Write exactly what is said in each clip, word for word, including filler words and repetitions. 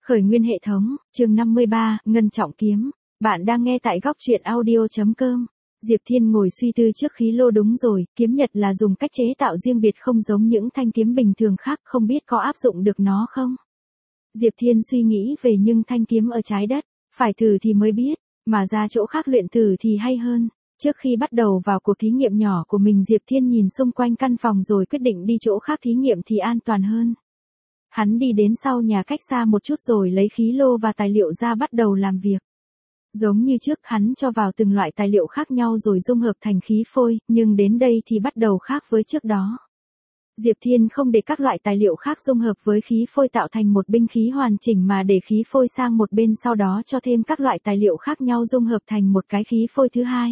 Khởi nguyên hệ thống, chương năm mươi ba, Ngân Trọng Kiếm. Bạn đang nghe tại góc truyện audio.com. Diệp Thiên ngồi suy tư trước khí lô đúng rồi, kiếm nhật là dùng cách chế tạo riêng biệt không giống những thanh kiếm bình thường khác, không biết có áp dụng được nó không? Diệp Thiên suy nghĩ về nhưng thanh kiếm ở trái đất, phải thử thì mới biết, mà ra chỗ khác luyện thử thì hay hơn. Trước khi bắt đầu vào cuộc thí nghiệm nhỏ của mình, Diệp Thiên nhìn xung quanh căn phòng rồi quyết định đi chỗ khác thí nghiệm thì an toàn hơn. Hắn đi đến sau nhà cách xa một chút rồi lấy khí lô và tài liệu ra bắt đầu làm việc. Giống như trước, hắn cho vào từng loại tài liệu khác nhau rồi dung hợp thành khí phôi, nhưng đến đây thì bắt đầu khác với trước đó. Diệp Thiên không để các loại tài liệu khác dung hợp với khí phôi tạo thành một binh khí hoàn chỉnh mà để khí phôi sang một bên, sau đó cho thêm các loại tài liệu khác nhau dung hợp thành một cái khí phôi thứ hai.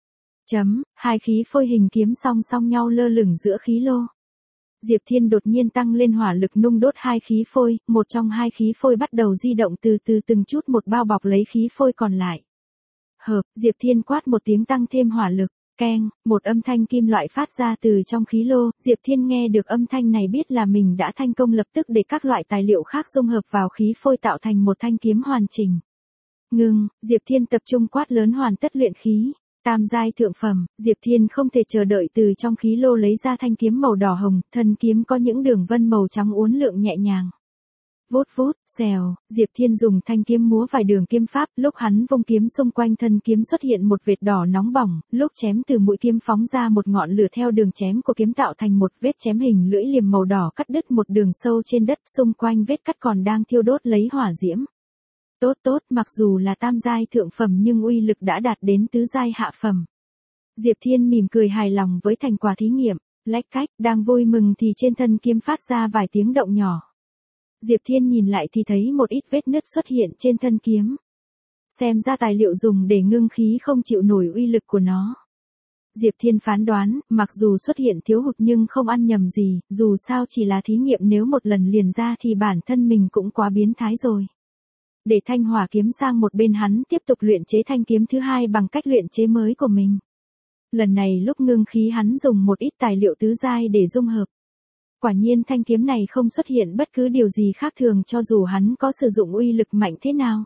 Chấm, hai khí phôi hình kiếm song song nhau lơ lửng giữa khí lô. Diệp Thiên đột nhiên tăng lên hỏa lực nung đốt hai khí phôi, một trong hai khí phôi bắt đầu di động từ từ từng chút một bao bọc lấy khí phôi còn lại. Hợp, Diệp Thiên quát một tiếng tăng thêm hỏa lực, keng, một âm thanh kim loại phát ra từ trong khí lô, Diệp Thiên nghe được âm thanh này biết là mình đã thành công, lập tức để các loại tài liệu khác dung hợp vào khí phôi tạo thành một thanh kiếm hoàn chỉnh. Ngưng, Diệp Thiên tập trung quát lớn hoàn tất luyện khí. Tam giai thượng phẩm, Diệp Thiên không thể chờ đợi từ trong khí lô lấy ra thanh kiếm màu đỏ hồng, thân kiếm có những đường vân màu trắng uốn lượn nhẹ nhàng. Vút vút, xèo, Diệp Thiên dùng thanh kiếm múa vài đường kiếm pháp, lúc hắn vung kiếm xung quanh thân kiếm xuất hiện một vệt đỏ nóng bỏng, lúc chém từ mũi kiếm phóng ra một ngọn lửa theo đường chém của kiếm tạo thành một vết chém hình lưỡi liềm màu đỏ cắt đứt một đường sâu trên đất, xung quanh vết cắt còn đang thiêu đốt lấy hỏa diễm. Tốt tốt, mặc dù là tam giai thượng phẩm nhưng uy lực đã đạt đến tứ giai hạ phẩm. Diệp Thiên mỉm cười hài lòng với thành quả thí nghiệm, lách cách, đang vui mừng thì trên thân kiếm phát ra vài tiếng động nhỏ. Diệp Thiên nhìn lại thì thấy một ít vết nứt xuất hiện trên thân kiếm. Xem ra tài liệu dùng để ngưng khí không chịu nổi uy lực của nó. Diệp Thiên phán đoán, mặc dù xuất hiện thiếu hụt nhưng không ăn nhầm gì, dù sao chỉ là thí nghiệm, nếu một lần liền ra thì bản thân mình cũng quá biến thái rồi. Để thanh hỏa kiếm sang một bên, hắn tiếp tục luyện chế thanh kiếm thứ hai bằng cách luyện chế mới của mình. Lần này lúc ngưng khí hắn dùng một ít tài liệu tứ giai để dung hợp. Quả nhiên thanh kiếm này không xuất hiện bất cứ điều gì khác thường cho dù hắn có sử dụng uy lực mạnh thế nào.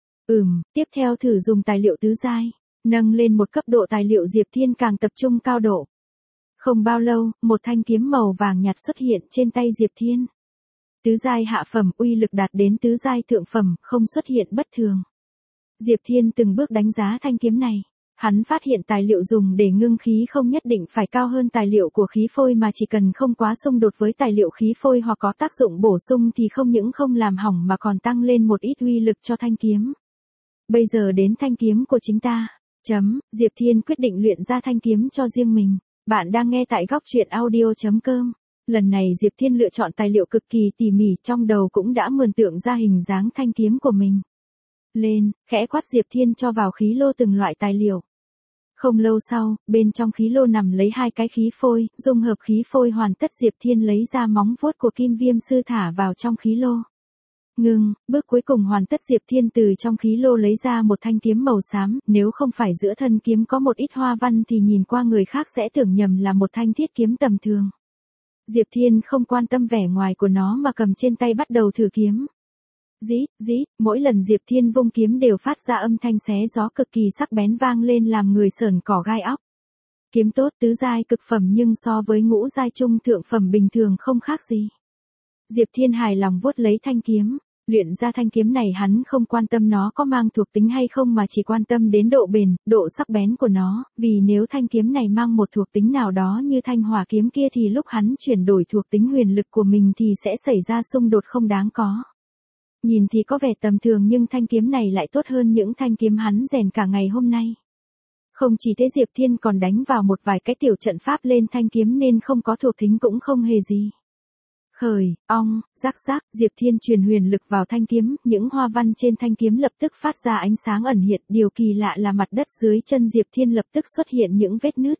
Ừm, tiếp theo thử dùng tài liệu tứ giai, nâng lên một cấp độ tài liệu, Diệp Thiên càng tập trung cao độ. Không bao lâu, một thanh kiếm màu vàng nhạt xuất hiện trên tay Diệp Thiên. Tứ giai hạ phẩm, uy lực đạt đến tứ giai thượng phẩm, không xuất hiện bất thường. Diệp Thiên từng bước đánh giá thanh kiếm này. Hắn phát hiện tài liệu dùng để ngưng khí không nhất định phải cao hơn tài liệu của khí phôi, mà chỉ cần không quá xung đột với tài liệu khí phôi hoặc có tác dụng bổ sung thì không những không làm hỏng mà còn tăng lên một ít uy lực cho thanh kiếm. Bây giờ đến thanh kiếm của chính ta. Chấm, Diệp Thiên quyết định luyện ra thanh kiếm cho riêng mình. Bạn đang nghe tại góc truyện audio.com. Lần này Diệp Thiên lựa chọn tài liệu cực kỳ tỉ mỉ, trong đầu cũng đã mường tượng ra hình dáng thanh kiếm của mình. Lên, khẽ quát, Diệp Thiên cho vào khí lô từng loại tài liệu. Không lâu sau, bên trong khí lô nằm lấy hai cái khí phôi, dung hợp khí phôi hoàn tất, Diệp Thiên lấy ra móng vuốt của Kim Viêm Sư thả vào trong khí lô. Ngưng, bước cuối cùng hoàn tất, Diệp Thiên từ trong khí lô lấy ra một thanh kiếm màu xám, nếu không phải giữa thân kiếm có một ít hoa văn thì nhìn qua người khác sẽ tưởng nhầm là một thanh thiết kiếm tầm thường. Diệp Thiên không quan tâm vẻ ngoài của nó mà cầm trên tay bắt đầu thử kiếm. Dí, dí, mỗi lần Diệp Thiên vung kiếm đều phát ra âm thanh xé gió cực kỳ sắc bén vang lên làm người sởn cỏ gai óc. Kiếm tốt tứ giai cực phẩm nhưng so với ngũ giai trung thượng phẩm bình thường không khác gì. Diệp Thiên hài lòng vuốt lấy thanh kiếm. Luyện ra thanh kiếm này hắn không quan tâm nó có mang thuộc tính hay không mà chỉ quan tâm đến độ bền, độ sắc bén của nó, vì nếu thanh kiếm này mang một thuộc tính nào đó như thanh hỏa kiếm kia thì lúc hắn chuyển đổi thuộc tính huyền lực của mình thì sẽ xảy ra xung đột không đáng có. Nhìn thì có vẻ tầm thường nhưng thanh kiếm này lại tốt hơn những thanh kiếm hắn rèn cả ngày hôm nay. Không chỉ thế, Diệp Thiên còn đánh vào một vài cái tiểu trận pháp lên thanh kiếm nên không có thuộc tính cũng không hề gì. Khởi, ong, rắc rắc, Diệp Thiên truyền huyền lực vào thanh kiếm, những hoa văn trên thanh kiếm lập tức phát ra ánh sáng ẩn hiện, điều kỳ lạ là mặt đất dưới chân Diệp Thiên lập tức xuất hiện những vết nứt.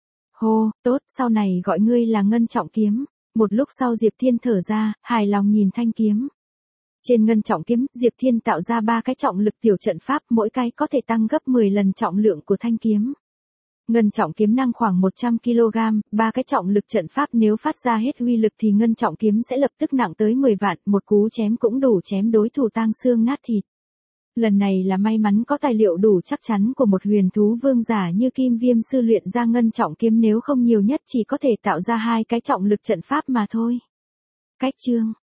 Hô, tốt, sau này gọi ngươi là Ngân Trọng Kiếm. Một lúc sau Diệp Thiên thở ra, hài lòng nhìn thanh kiếm. Trên Ngân Trọng Kiếm, Diệp Thiên tạo ra ba cái trọng lực tiểu trận pháp, mỗi cái có thể tăng gấp mười lần trọng lượng của thanh kiếm. Ngân trọng kiếm nặng khoảng một trăm ki lô gam, ba cái trọng lực trận pháp nếu phát ra hết uy lực thì ngân trọng kiếm sẽ lập tức nặng tới mười vạn, một cú chém cũng đủ chém đối thủ tang xương nát thịt. Lần này là may mắn có tài liệu đủ chắc chắn của một huyền thú vương giả như Kim Viêm sư luyện ra ngân trọng kiếm, nếu không nhiều nhất chỉ có thể tạo ra hai cái trọng lực trận pháp mà thôi. Cách chương